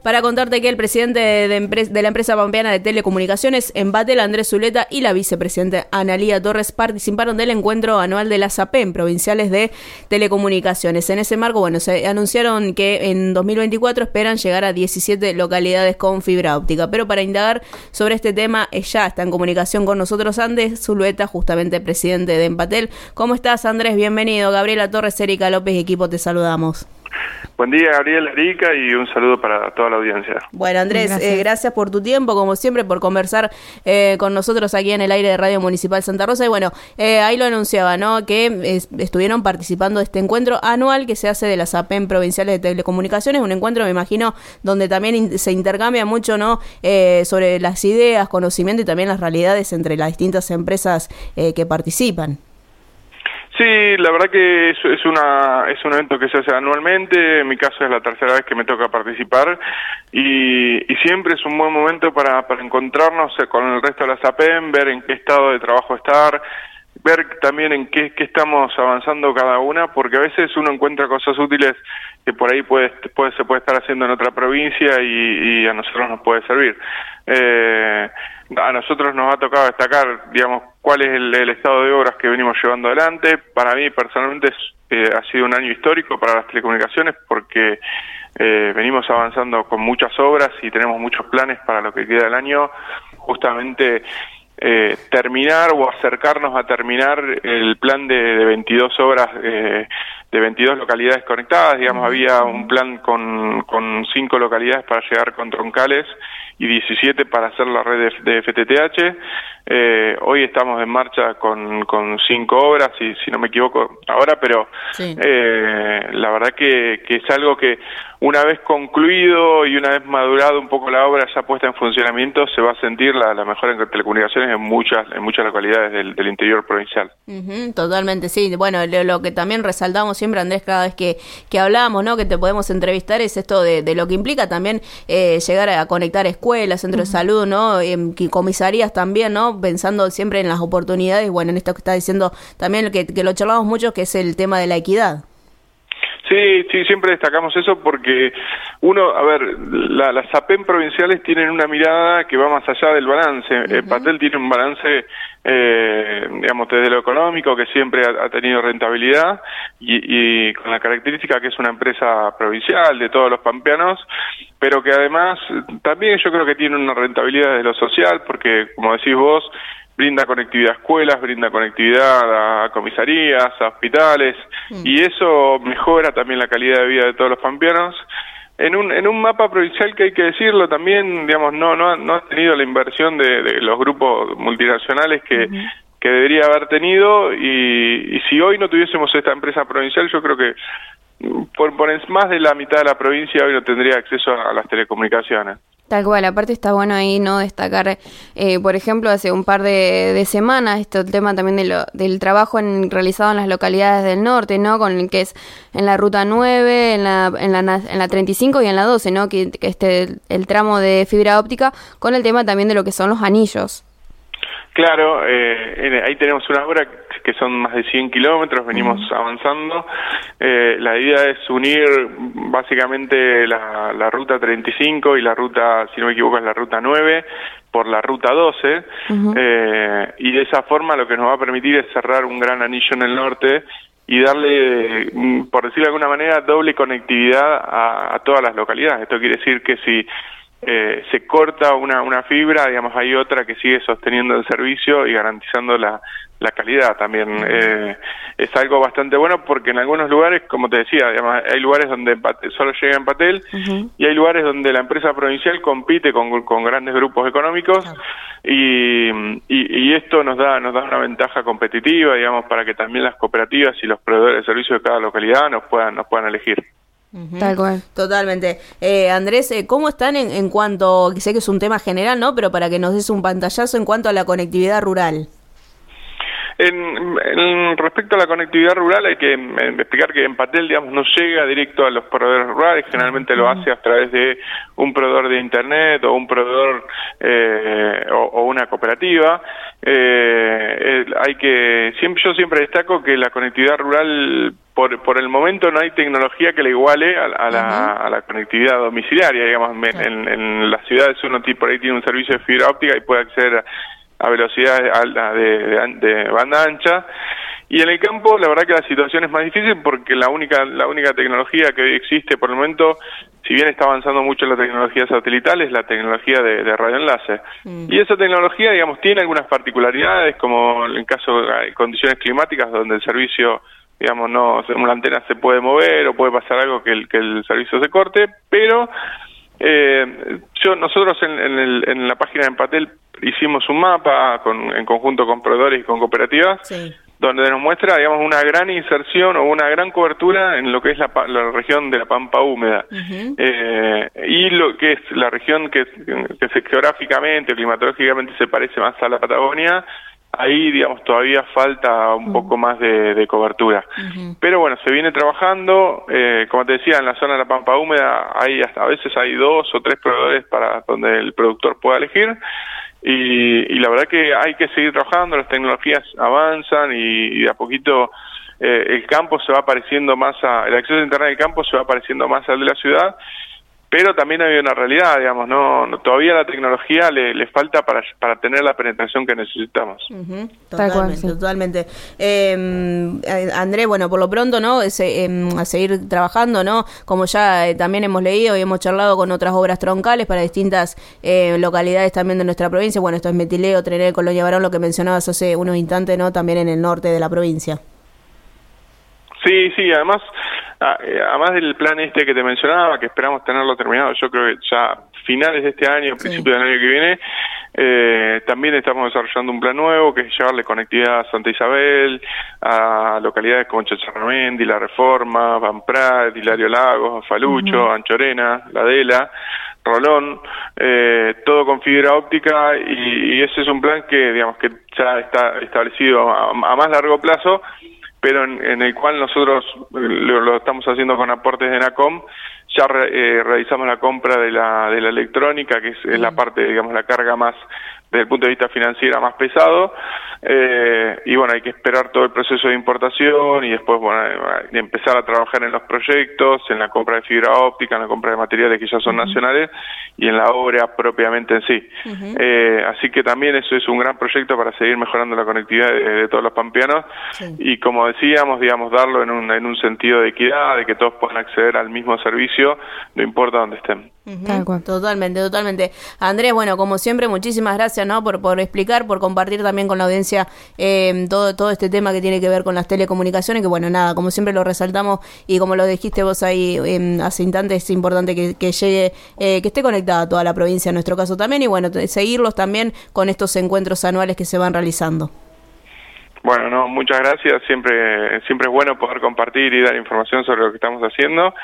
para contarte que el presidente de la empresa pampeana de telecomunicaciones, Empatel, Andrés Zuleta, y la vicepresidenta Analía Torres participaron del encuentro anual de las APEM, provinciales de telecomunicaciones. En ese marco, se anunciaron que en 2024 esperan llegar a 17 localidades con fibra óptica. Pero para indagar sobre este tema, ya está en comunicación con nosotros Andrés Zuleta, justamente presidente de Empatel. ¿Cómo estás, Andrés? Bienvenido. Gabriela Torres, Erika López y equipo, te saludamos. Buen día, Gabriela, Erika, y un saludo para toda la audiencia. Bueno, Andrés, gracias por tu tiempo, como siempre, por conversar con nosotros aquí en el aire de Radio Municipal Santa Rosa. Y ahí lo anunciaba, ¿no? Que estuvieron participando de este encuentro anual que se hace de las APEM provinciales de telecomunicaciones, un encuentro, me imagino, donde también se intercambia mucho, ¿no? Sobre las ideas, conocimiento y también las realidades entre las distintas empresas que participan. Sí, la verdad que es un evento que se hace anualmente. En mi caso es la tercera vez que me toca participar y siempre es un buen momento para encontrarnos con el resto de las APEM, ver en qué estado de trabajo estar, ver también en qué estamos avanzando cada una, porque a veces uno encuentra cosas útiles que por ahí se puede estar haciendo en otra provincia y a nosotros nos puede servir. A nosotros nos ha tocado destacar, digamos, cuál es el estado de obras que venimos llevando adelante. Para mí, personalmente, ha sido un año histórico para las telecomunicaciones porque venimos avanzando con muchas obras y tenemos muchos planes para lo que queda del año, justamente terminar o acercarnos a terminar el plan de 22 obras, de 22 localidades conectadas. Digamos, había un plan con 5 localidades para llegar con troncales y 17 para hacer la red de FTTH. Hoy estamos en marcha con 5 obras, si no me equivoco ahora, pero sí. La verdad que es algo que una vez concluido y una vez madurado un poco la obra ya puesta en funcionamiento, se va a sentir la mejora en telecomunicaciones en muchas localidades del interior provincial. Totalmente, sí. Bueno, lo que también resaltamos siempre, Andrés, cada vez que hablamos, ¿no? Que te podemos entrevistar, es esto de lo que implica también llegar a conectar escuelas, centros de salud, ¿no? Comisarías también, ¿no? Pensando siempre en las oportunidades. Bueno, en esto que está diciendo también, que lo charlamos mucho, que es el tema de la equidad. Sí, siempre destacamos eso porque las APEM provinciales tienen una mirada que va más allá del balance. Empatel tiene un balance, digamos, desde lo económico, que siempre ha tenido rentabilidad y con la característica que es una empresa provincial de todos los pampeanos, pero que además también yo creo que tiene una rentabilidad desde lo social, porque, como decís vos, brinda conectividad a escuelas, brinda conectividad a comisarías, a hospitales, y eso mejora también la calidad de vida de todos los pampeanos. En un mapa provincial que hay que decirlo también, digamos, no ha tenido la inversión de los grupos multinacionales que debería haber tenido, y si hoy no tuviésemos esta empresa provincial, yo creo que por más de la mitad de la provincia hoy no tendría acceso a las telecomunicaciones. Tal cual, aparte está bueno ahí no destacar, por ejemplo, hace un par de semanas, el tema también del trabajo realizado en las localidades del norte, ¿no? Con el que es en la ruta 9, en la 35 y en la 12, ¿no? Que el tramo de fibra óptica, con el tema también de lo que son los anillos. Claro, ahí tenemos una obra que son más de 100 kilómetros, venimos avanzando. La idea es unir básicamente la ruta 35 y la ruta, si no me equivoco, es la ruta 9 por la ruta 12, y de esa forma lo que nos va a permitir es cerrar un gran anillo en el norte y darle, por decirlo de alguna manera, doble conectividad a todas las localidades. Esto quiere decir que si se corta una fibra, digamos, hay otra que sigue sosteniendo el servicio y garantizando la calidad también. Es algo bastante bueno porque en algunos lugares, como te decía, digamos, hay lugares donde solo llega Empatel y hay lugares donde la empresa provincial compite con grandes grupos económicos y esto nos da una ventaja competitiva, digamos, para que también las cooperativas y los proveedores de servicios de cada localidad nos puedan elegir. Tal cual. Totalmente. Andrés, ¿cómo están en cuanto, sé que es un tema general, ¿no? Pero para que nos des un pantallazo en cuanto a la conectividad rural. Respecto a la conectividad rural, hay que explicar que Empatel, digamos, no llega directo a los proveedores rurales, generalmente lo hace a través de un proveedor de internet o un proveedor o una cooperativa. Yo siempre destaco que la conectividad rural, por el momento no hay tecnología que le iguale a la conectividad domiciliaria, digamos. En las ciudades uno por ahí tiene un servicio de fibra óptica y puede acceder a velocidades altas de banda ancha, y en el campo la verdad que la situación es más difícil porque la única tecnología que hoy existe por el momento, si bien está avanzando mucho la tecnología satelital, es la tecnología de radioenlace. Y esa tecnología, digamos, tiene algunas particularidades, como en caso de condiciones climáticas donde el servicio, digamos, la antena se puede mover o puede pasar algo que el servicio se corte, pero nosotros en la página de Empatel hicimos un mapa en conjunto con proveedores y con cooperativas, donde nos muestra, digamos, una gran inserción o una gran cobertura en lo que es la región de la Pampa húmeda, y lo que es la región que geográficamente, climatológicamente se parece más a la Patagonia. Ahí, digamos, todavía falta un poco más de cobertura. Pero bueno, se viene trabajando. Como te decía, en la zona de la Pampa húmeda a veces hay 2 o 3 proveedores para donde el productor pueda elegir. Y la verdad que hay que seguir trabajando, las tecnologías avanzan y de a poquito el campo se va pareciendo más el acceso a internet del campo se va pareciendo más al de la ciudad. Pero también hay una realidad, digamos, todavía la tecnología le falta para tener la penetración que necesitamos. Totalmente. Andrés, bueno, por lo pronto, ¿no? A seguir trabajando, ¿no? Como ya también hemos leído y hemos charlado con otras obras troncales para distintas localidades también de nuestra provincia. Bueno, esto es Metileo, Trenel, Colonia Barón, lo que mencionabas hace unos instantes, ¿no? También en el norte de la provincia. Sí, además del plan que te mencionaba, que esperamos tenerlo terminado, yo creo que ya finales de este año, principios del año que viene, también estamos desarrollando un plan nuevo, que es llevarle conectividad a Santa Isabel, a localidades como Chacharramendi, La Reforma, Vanprat, Hilario Lagos, Falucho, Anchorena, La Dela, Rolón, todo con fibra óptica, y ese es un plan que, digamos, que ya está establecido a más largo plazo, pero en el cual nosotros lo estamos haciendo con aportes de ENACOM. Ya realizamos la compra de la electrónica, que es la parte, digamos, la carga más, desde el punto de vista financiero, más pesado, y bueno, hay que esperar todo el proceso de importación y después, bueno, empezar a trabajar en los proyectos, en la compra de fibra óptica, en la compra de materiales que ya son nacionales y en la obra propiamente en sí. Así que también eso es un gran proyecto para seguir mejorando la conectividad de todos los pampeanos, y como decíamos, digamos, darlo en un sentido de equidad, de que todos puedan acceder al mismo servicio, no importa dónde estén. Totalmente. Andrés, bueno, como siempre, muchísimas gracias, ¿no? por explicar, por compartir también con la audiencia todo este tema que tiene que ver con las telecomunicaciones, que bueno, nada, como siempre lo resaltamos, y como lo dijiste vos ahí hace instantes, es importante que llegue, que esté conectada toda la provincia, en nuestro caso también, y bueno, seguirlos también con estos encuentros anuales que se van realizando. Bueno, muchas gracias, siempre es bueno poder compartir y dar información sobre lo que estamos haciendo.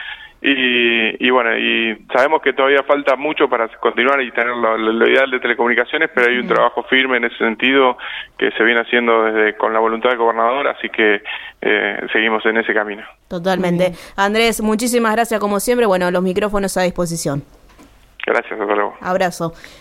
Y bueno, y sabemos que todavía falta mucho para continuar y tener lo ideal de telecomunicaciones, pero hay un trabajo firme en ese sentido que se viene haciendo con la voluntad del gobernador, así que seguimos en ese camino. Totalmente. Andrés, muchísimas gracias como siempre. Bueno, los micrófonos a disposición. Gracias, hasta luego. Abrazo.